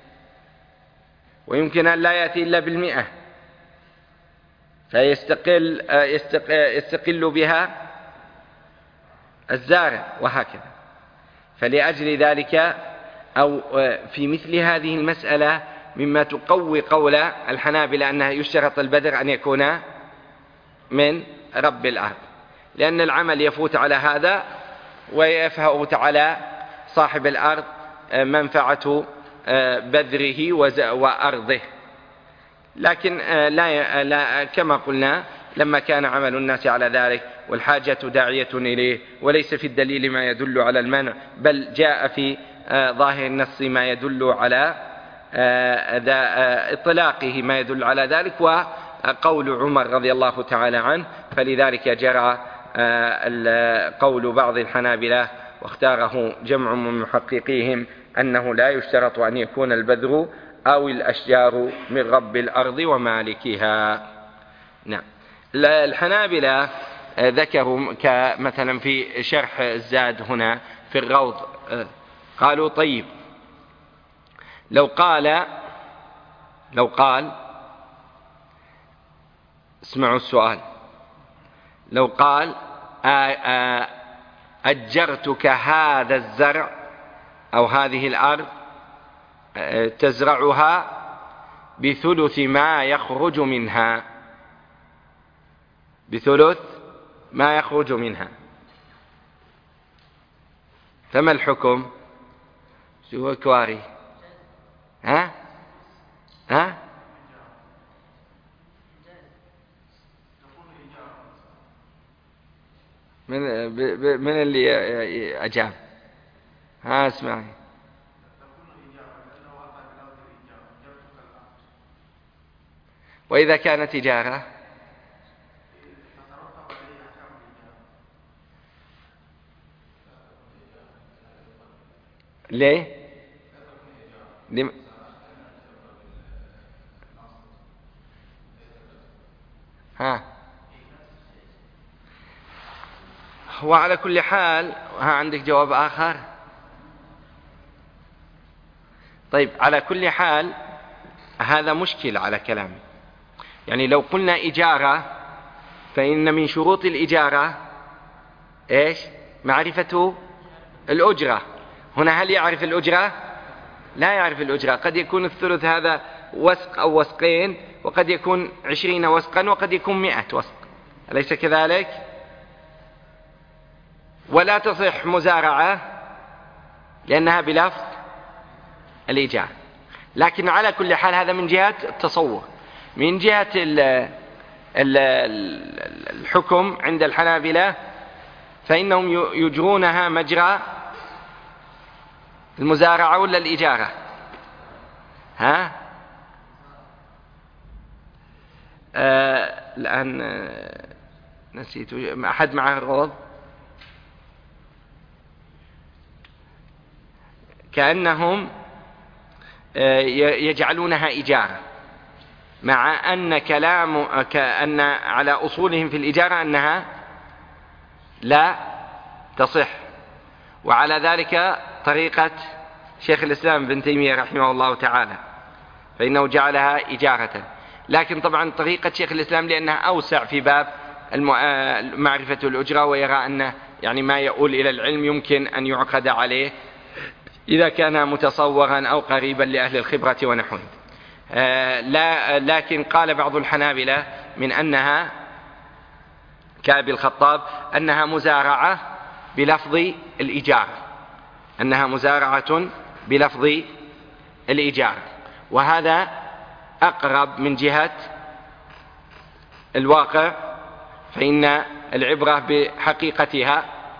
ويمكن أن لا يأتي إلا بالمئة، فيستقل يستقل بها الزارع، وهكذا. فلأجل ذلك أو في مثل هذه المسألة مما تقوي قول الحنابلة أنه يشترط البذر أن يكون من رب الأرض، لأن العمل يفوت على هذا ويفوت على صاحب الأرض منفعة بذره وأرضه. لكن لا, لا كما قلنا لما كان عمل الناس على ذلك والحاجة داعية إليه، وليس في الدليل ما يدل على المنع، بل جاء في ظاهر النص ما يدل على إطلاقه ما يدل على ذلك، وقول عمر رضي الله تعالى عنه، فلذلك جرى قول بعض الحنابلة واختاره جمع من محققيهم أنه لا يشترط أن يكون البذر أو الأشجار من رب الأرض ومالكها. نعم. الحنابلة ذكروا كمثلا في شرح الزاد هنا في الروض، قالوا طيب لو قال لو قال اسمعوا السؤال، لو قال أجرتك هذا الزرع أو هذه الأرض تزرعها بثلث ما يخرج منها، بثلث ما يخرج منها، فما الحكم؟ شو هو كواري؟ ها؟ ها؟ من من اللي أجاب؟ ها اسمعي. وإذا كانت تجارة ليه؟ لم... ها وعلى كل حال ها عندك جواب آخر؟ طيب على كل حال هذا مشكل على كلامي. يعني لو قلنا إجارة فإن من شروط الإجارة إيش؟ معرفة الأجرة. هنا هل يعرف الأجرة؟ لا يعرف الأجرة. قد يكون الثلث هذا وسق أو وسقين، وقد يكون عشرين وسقا، وقد يكون مئة وسق، أليس كذلك؟ ولا تصح مزارعة لأنها بلفظ الإيجار. لكن على كل حال هذا من جهة التصور. من جهة الحكم عند الحنابلة فإنهم يجرونها مجرى المزارعة ولا الإجارة؟ ها؟ آه الآن آه نسيت. أحد معه الروض؟ كأنهم آه يجعلونها إجارة، مع أن كلام كأن على أصولهم في الإجارة أنها لا تصح. وعلى ذلك طريقة شيخ الإسلام ابن تيمية رحمه الله تعالى، فإنه جعلها إجارة. لكن طبعا طريقة شيخ الإسلام لأنها أوسع في باب معرفة الأجرة، ويرى أن يعني ما يؤول إلى العلم يمكن أن يعقد عليه إذا كان متصورا أو قريبا لأهل الخبرة ونحوه. لا لكن قال بعض الحنابلة من أنها كأبي الخطاب أنها مزارعة بلفظ الإيجار، أنها مزارعة بلفظ الإيجار، وهذا أقرب من جهة الواقع، فإن العبرة بحقيقتها،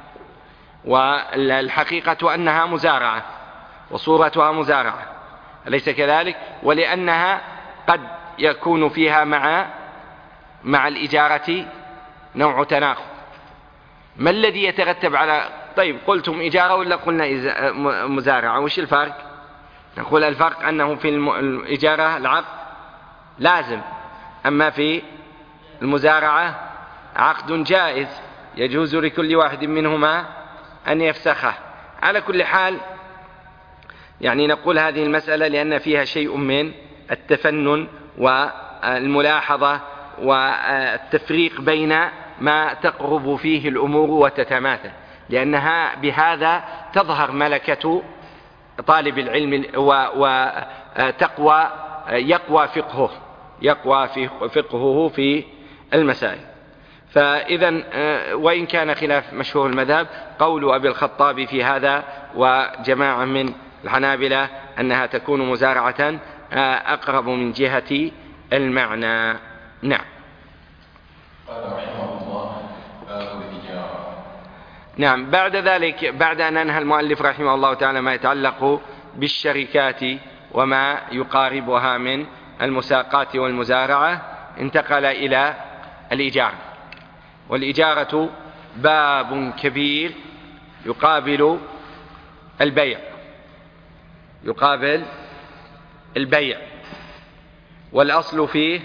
والحقيقة أنها مزارعة وصورتها مزارعة، أليس كذلك؟ ولأنها قد يكون فيها مع مع الإجارة نوع تناقض. ما الذي يترتب على طيب قلتم إجارة ولا قلنا مزارعة؟ وش الفرق؟ نقول الفرق أنه في الإجارة العقد لازم، أما في المزارعة عقد جائز يجوز لكل واحد منهما أن يفسخه. على كل حال يعني نقول هذه المسألة لأن فيها شيء من التفنن والملاحظة والتفريق بين ما تقرب فيه الأمور وتتماثل، لأنها بهذا تظهر ملكة طالب العلم وتقوى يقوى فقهه يقوى فقهه في المسائل. فإذا وإن كان خلاف مشهور المذهب، قول أبي الخطاب في هذا وجماعة من الحنابلة أنها تكون مزارعة أقرب من جهة المعنى. نعم. قال رحمه الله باب الإجارة. نعم. بعد ذلك، بعد أن أنهى المؤلف رحمه الله تعالى ما يتعلق بالشركات وما يقاربها من المساقات والمزارعة، انتقل إلى الإجارة. والإجارة باب كبير يقابل البيع، يقابل البيع، والأصل فيه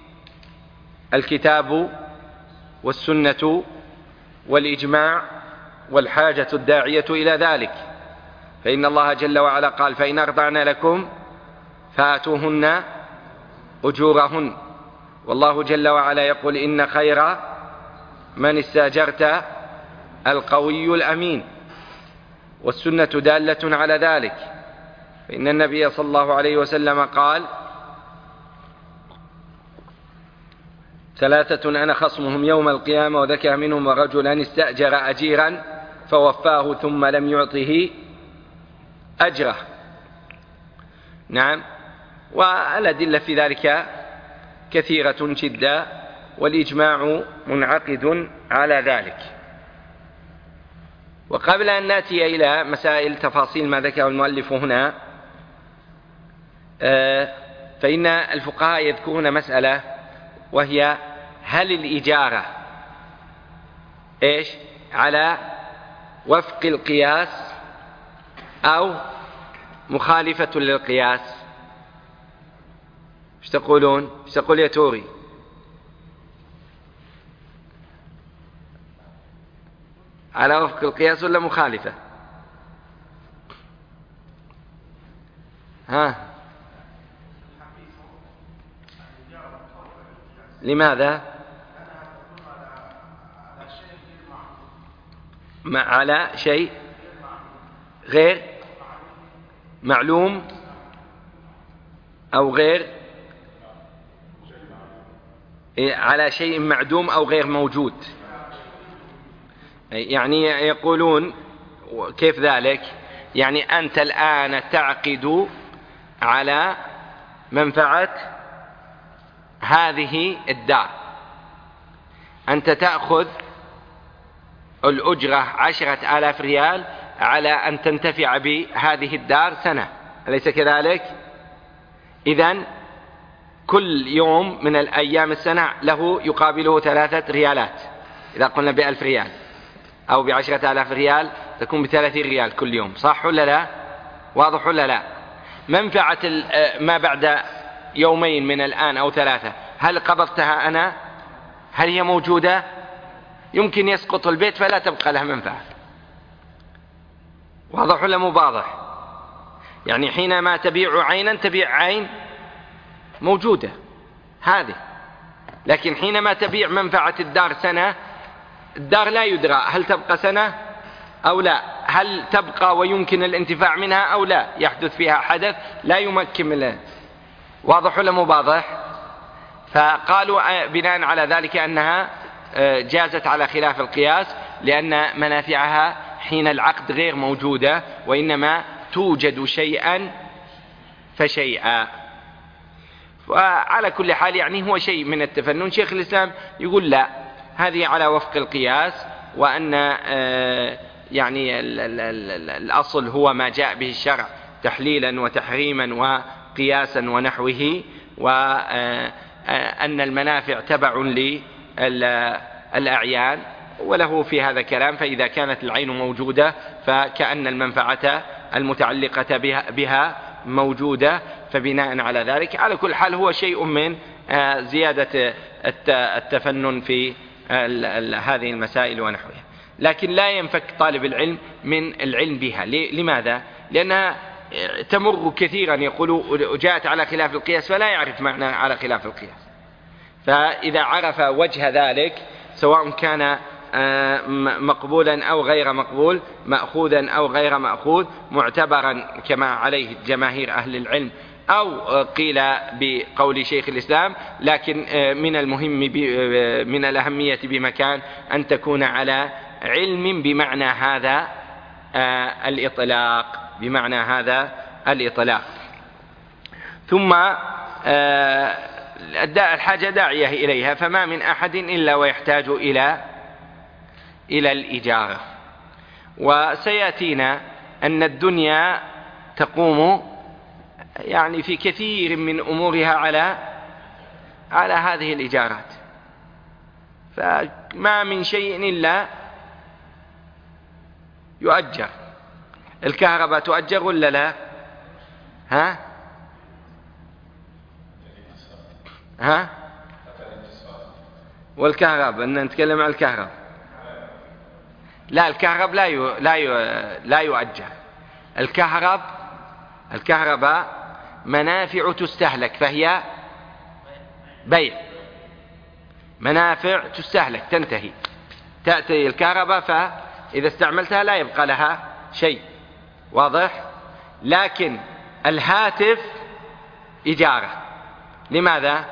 الكتاب والسنة والإجماع والحاجة الداعية إلى ذلك. فإن الله جل وعلا قال: فإن أرضعن لكم فآتوهن أجورهن. والله جل وعلا يقول: إن خير من استأجرت القوي الأمين. والسنة دالة على ذلك، فإن النبي صلى الله عليه وسلم قال: ثلاثة أنا خصمهم يوم القيامة، وذكر منهم رجلا استأجر أجيرا فوفاه ثم لم يعطه أجره. نعم. والأدلة في ذلك كثيرة جدا، والإجماع منعقد على ذلك. وقبل أن نأتي إلى مسائل تفاصيل ما ذكر المؤلف هنا، فإن الفقهاء يذكرون مسألة، وهي: هل الإجارة إيش على وفق القياس أو مخالفة للقياس؟ ايش تقولون؟ ايش تقول يا توري؟ على وفق القياس ولا مخالفة؟ ها؟ لماذا؟ ما على شيء غير معلوم أو غير على شيء معدوم أو غير موجود. يعني يقولون كيف ذلك؟ يعني أنت الآن تعقد على منفعة هذه الدار، أنت تأخذ الأجرة عشرة آلاف ريال على أن تنتفع بهذه الدار سنة، أليس كذلك؟ إذن كل يوم من الأيام السنة له يقابله ثلاثة ريالات. إذا قلنا بألف ريال أو بعشرة آلاف ريال تكون بثلاثين ريال كل يوم، صح ولا لا؟ واضح ولا لا؟ منفعة ما بعد يومين من الآن أو ثلاثة، هل قبضتها أنا؟ هل هي موجودة؟ يمكن يسقط البيت فلا تبقى لها منفعة. واضح ولا مو واضح؟ يعني حينما تبيع عينا تبيع عين موجودة هذه، لكن حينما تبيع منفعة الدار سنة، الدار لا يدرى هل تبقى سنة أو لا، هل تبقى ويمكن الانتفاع منها أو لا، يحدث فيها حدث لا يمكن منه. واضح ولا مو واضح؟ فقالوا بناء على ذلك أنها جازت على خلاف القياس، لأن منافعها حين العقد غير موجودة، وإنما توجد شيئا فشيئا. وعلى كل حال يعني هو شيء من التفنن. شيخ الإسلام يقول لا، هذه على وفق القياس، وأن يعني الأصل هو ما جاء به الشرع تحليلا وتحريما وقياسا ونحوه، وأن المنافع تبع للأعيان، وله في هذا كلام. فإذا كانت العين موجودة فكأن المنفعة المتعلقة بها, بها موجودة، فبناء على ذلك على كل حال هو شيء من زيادة التفنن في هذه المسائل ونحوها. لكن لا ينفك طالب العلم من العلم بها. لماذا؟ لأنها تمر كثيرا يقول جاءت على خلاف القياس فلا يعرف معنى على خلاف القياس. فإذا عرف وجه ذلك سواء كان مقبولا أو غير مقبول، مأخوذا أو غير مأخوذ، معتبرا كما عليه جماهير أهل العلم، أو قيل بقول شيخ الإسلام، لكن من المهم من الأهمية بمكان أن تكون على علم بمعنى هذا الإطلاق، بمعنى هذا الإطلاق. ثم الحاجة داعية إليها، فما من أحد إلا ويحتاج إلى إلى الإجارة. وسيأتينا أن الدنيا تقوم يعني في كثير من أمورها على على هذه الإجارات، فما من شيء إلا يؤجر. الكهرباء تؤجر ولا لا؟ ها؟ ها؟ والكهرباء، أن نتكلم عن الكهرباء. لا، الكهرباء لا يو... لا يو... لا يؤجر. الكهرباء الكهرباء منافع تستهلك، فهي بيع. منافع تستهلك تنتهي، تأتي الكهرباء فإذا استعملتها لا يبقى لها شيء، واضح؟ لكن الهاتف إجارة. لماذا؟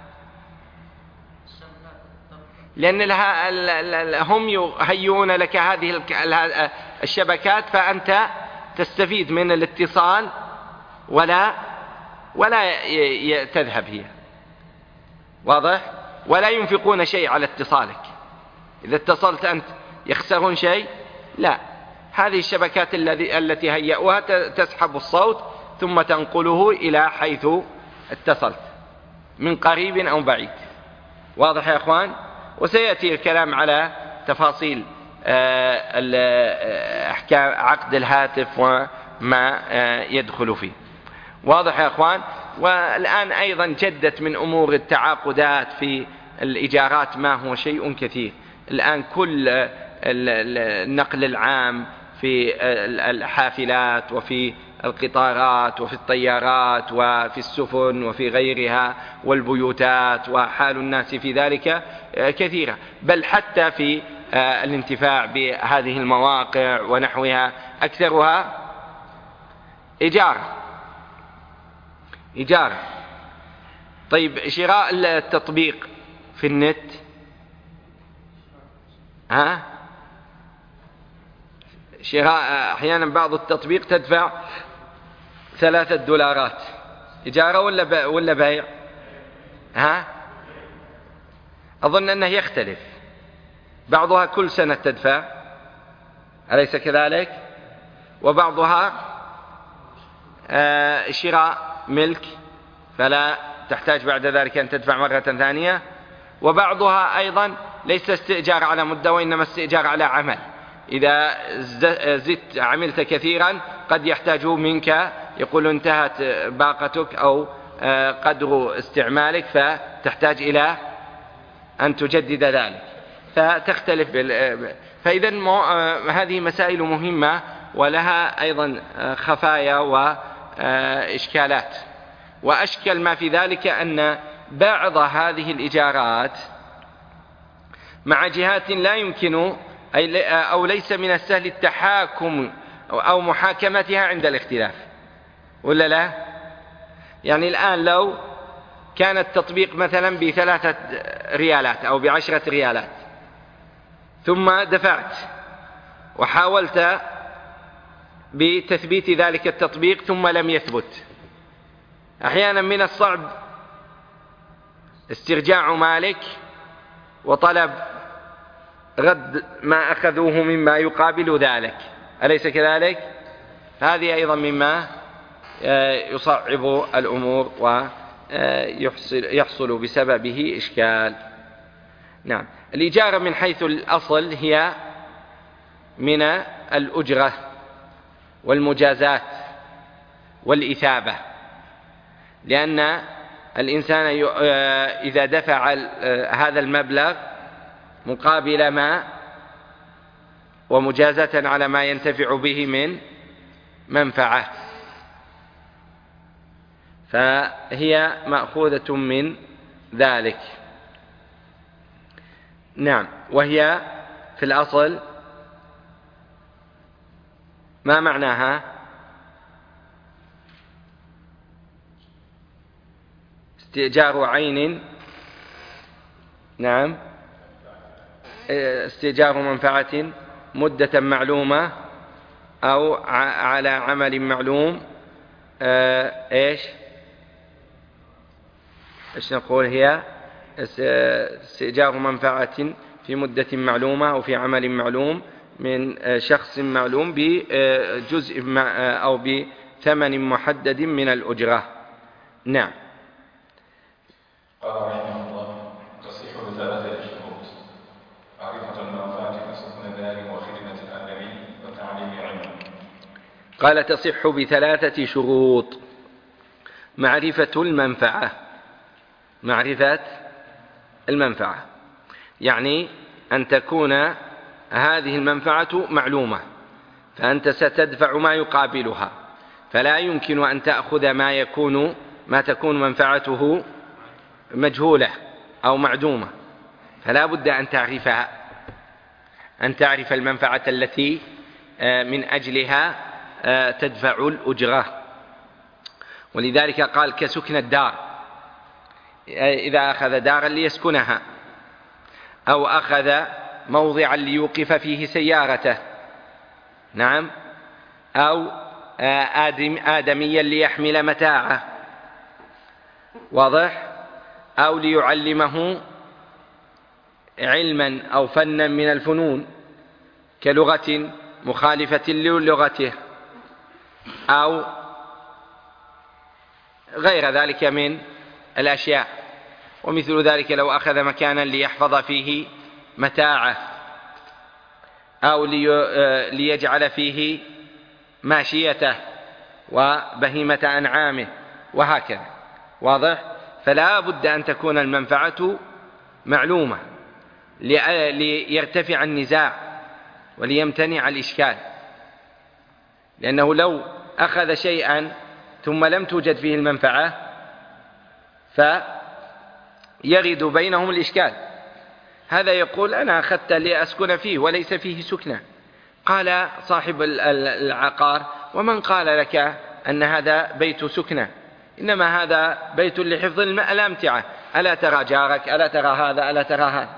لأن هم يهيئون لك هذه الشبكات، فأنت تستفيد من الاتصال ولا ولا تذهب هي، واضح؟ ولا ينفقون شيء على اتصالك. إذا اتصلت أنت يخسرون شيء؟ لا، هذه الشبكات التي هيئوها تسحب الصوت ثم تنقله إلى حيث اتصلت من قريب أو بعيد، واضح يا أخوان؟ وسيأتي الكلام على تفاصيل أحكام عقد الهاتف وما يدخل فيه، واضح يا أخوان؟ والآن أيضا جدت من أمور التعاقدات في الإيجارات ما هو شيء كثير. الآن كل النقل العام في الحافلات وفي القطارات وفي الطيارات وفي السفن وفي غيرها والبيوتات، وحال الناس في ذلك كثيرة، بل حتى في الانتفاع بهذه المواقع ونحوها أكثرها إيجار إيجار. طيب، شراء التطبيق في النت، ها؟ شراء أحيانا بعض التطبيق تدفع ثلاثة دولارات، إجارة ولا ولا بيع؟ ها؟ أظن أنه يختلف، بعضها كل سنة تدفع، أليس كذلك؟ وبعضها آه شراء ملك فلا تحتاج بعد ذلك أن تدفع مرة ثانية، وبعضها أيضا ليس استئجار على مدة وإنما استئجار على عمل. إذا زدت عملت كثيرا قد يحتاجوا منك، يقول انتهت باقتك أو قدر استعمالك فتحتاج إلى أن تجدد ذلك، فتختلف. فإذا هذه مسائل مهمة ولها أيضا خفايا وإشكالات. وأشكل ما في ذلك أن بعض هذه الإيجارات مع جهات لا يمكن أو ليس من السهل التحاكم أو محاكمتها عند الاختلاف، ولا لا؟ يعني الآن لو كان التطبيق مثلا بثلاثة ريالات أو بعشرة ريالات، ثم دفعت وحاولت بتثبيت ذلك التطبيق ثم لم يثبت، أحيانا من الصعب استرجاع مالك وطلب رد ما أخذوه مما يقابل ذلك، أليس كذلك؟ هذه أيضا مما يصعب الأمور ويحصل بسببه إشكال. نعم، الإجارة من حيث الأصل هي من الأجرة والمجازات والإثابة، لأن الإنسان إذا دفع هذا المبلغ مقابل ما ومجازة على ما ينتفع به من منفعة، فهي مأخوذة من ذلك. نعم، وهي في الأصل ما معناها؟ استئجار عين، نعم، استئجار منفعة مدة معلومة أو على عمل معلوم آه إيش إيش نقول؟ هي استئجار منفعة في مدة معلومة أو في عمل معلوم من شخص معلوم بجزء أو بثمن محدد من الأجرة. نعم. قال رحمه الله: تصح بثلاثة شروط: معرفة المنفعة كسكن دار وخدمة الآدمي وتعليم علم. قال: تصح بثلاثة شروط: معرفة المنفعة، معرفة المنفعة يعني أن تكون هذه المنفعة معلومة، فأنت ستدفع ما يقابلها، فلا يمكن أن تأخذ ما يكون ما تكون منفعته مجهولة أو معدومة، فلا بد أن تعرفها، أن تعرف المنفعة التي من أجلها تدفع الأجرة. ولذلك قال: كسكن الدار، إذا أخذ دارا ليسكنها، أو أخذ موضعا ليوقف فيه سيارته، نعم، أو آدم آدميا ليحمل متاعه، واضح، أو ليعلمه علما أو فنا من الفنون كلغة مخالفة للغته، أو غير ذلك من الأشياء. ومثل ذلك لو أخذ مكانا ليحفظ فيه متاعه، أو ليجعل فيه ماشيته وبهيمة أنعامه، وهكذا، واضح. فلا بد أن تكون المنفعة معلومة ليرتفع النزاع وليمتنع الإشكال، لأنه لو أخذ شيئا ثم لم توجد فيه المنفعة فيغد بينهم الإشكال. هذا يقول: أنا أخذت لأسكن فيه وليس فيه سكنة. قال صاحب العقار: ومن قال لك أن هذا بيت سكنة؟ إنما هذا بيت لحفظ الأمتعة، ألا ترى جارك، ألا ترى هذا، ألا ترى هذا.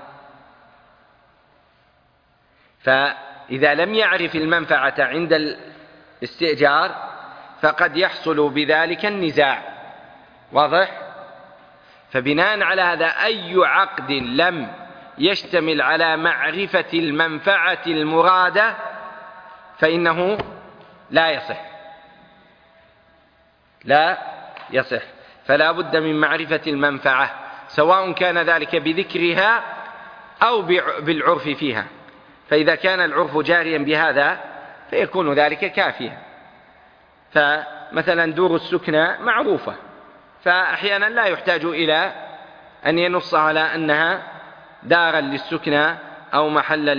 فإذا لم يعرف المنفعة عند الاستئجار فقد يحصل بذلك النزاع، واضح. فبناء على هذا أي عقد لم يشتمل على معرفة المنفعة المرادة فإنه لا يصح، لا يصح. فلا بد من معرفة المنفعة، سواء كان ذلك بذكرها أو بالعرف فيها. فإذا كان العرف جاريا بهذا فيكون ذلك كافيا. فمثلا دور السكنى معروفة، فأحيانا لا يحتاج إلى أن ينص على أنها دارا للسكنى أو محلا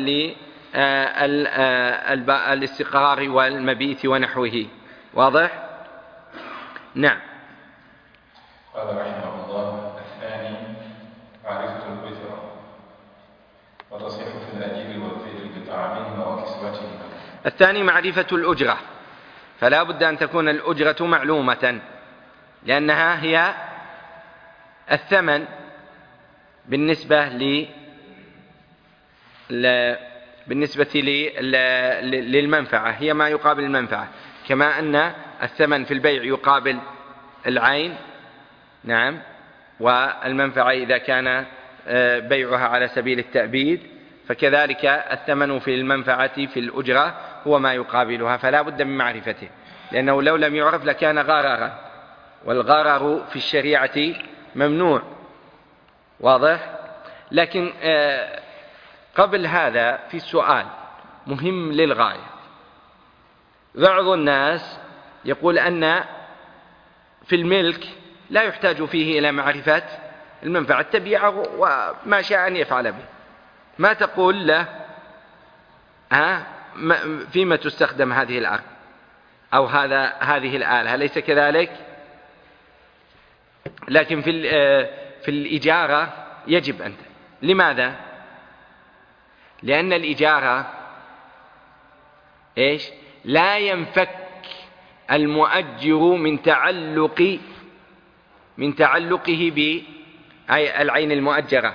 للاستقرار والمبيت ونحوه، واضح؟ نعم. قال رحمه الله: الثاني معرفة الأجرة، وتصح في الأجير والفعل بطعامهما وكسوتهما. الثاني معرفة الأجرة، فلا بد أن تكون الأجرة معلومة، لأنها هي الثمن بالنسبة ل بالنسبة للمنفعة، هي ما يقابل المنفعة، كما أن الثمن في البيع يقابل العين، نعم، والمنفعة إذا كان بيعها على سبيل التأبيد، فكذلك الثمن في المنفعة في الأجرة هو ما يقابلها. فلا بد من معرفته، لأنه لو لم يعرف لكان غررا، والغرر في الشريعة ممنوع، واضح. لكن قبل هذا في سؤال مهم للغاية. بعض الناس يقول أن في الملك لا يحتاج فيه إلى معرفة المنفعة، تبيعه وما شاء أن يفعل به. ما تقول له ها فيما تستخدم هذه الأرض أو هذا هذه الآلة؟ ليس كذلك؟ لكن في في الإجارة يجب أنت. لماذا؟ لأن الإجارة إيش؟ لا ينفك المؤجر من تعلق من تعلقه بالعين المؤجرة.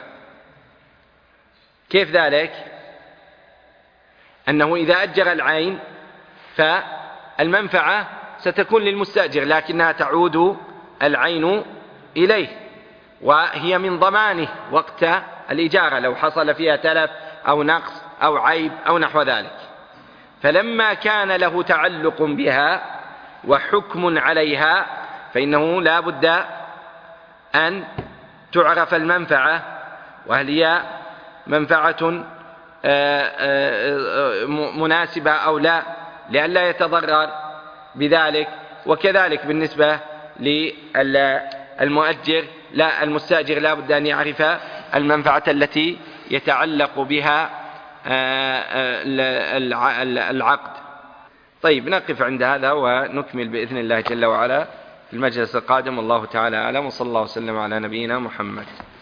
كيف ذلك؟ أنه إذا أجر العين فالمنفعة ستكون للمستأجر لكنها تعود العين إليه، وهي من ضمانه وقت الإجارة لو حصل فيها تلف أو نقص أو عيب أو نحو ذلك. فلما كان له تعلق بها وحكم عليها فإنه لا بد أن تعرف المنفعة، وهل هي منفعة مناسبة أو لا، لئلا يتضرر بذلك. وكذلك بالنسبة للمؤجر لا المستأجر لا بد أن يعرف المنفعة التي يتعلق بها العقد. طيب نقف عند هذا ونكمل بإذن الله جل وعلا في المجلس القادم، والله تعالى أعلم، وصلى الله وسلم على نبينا محمد.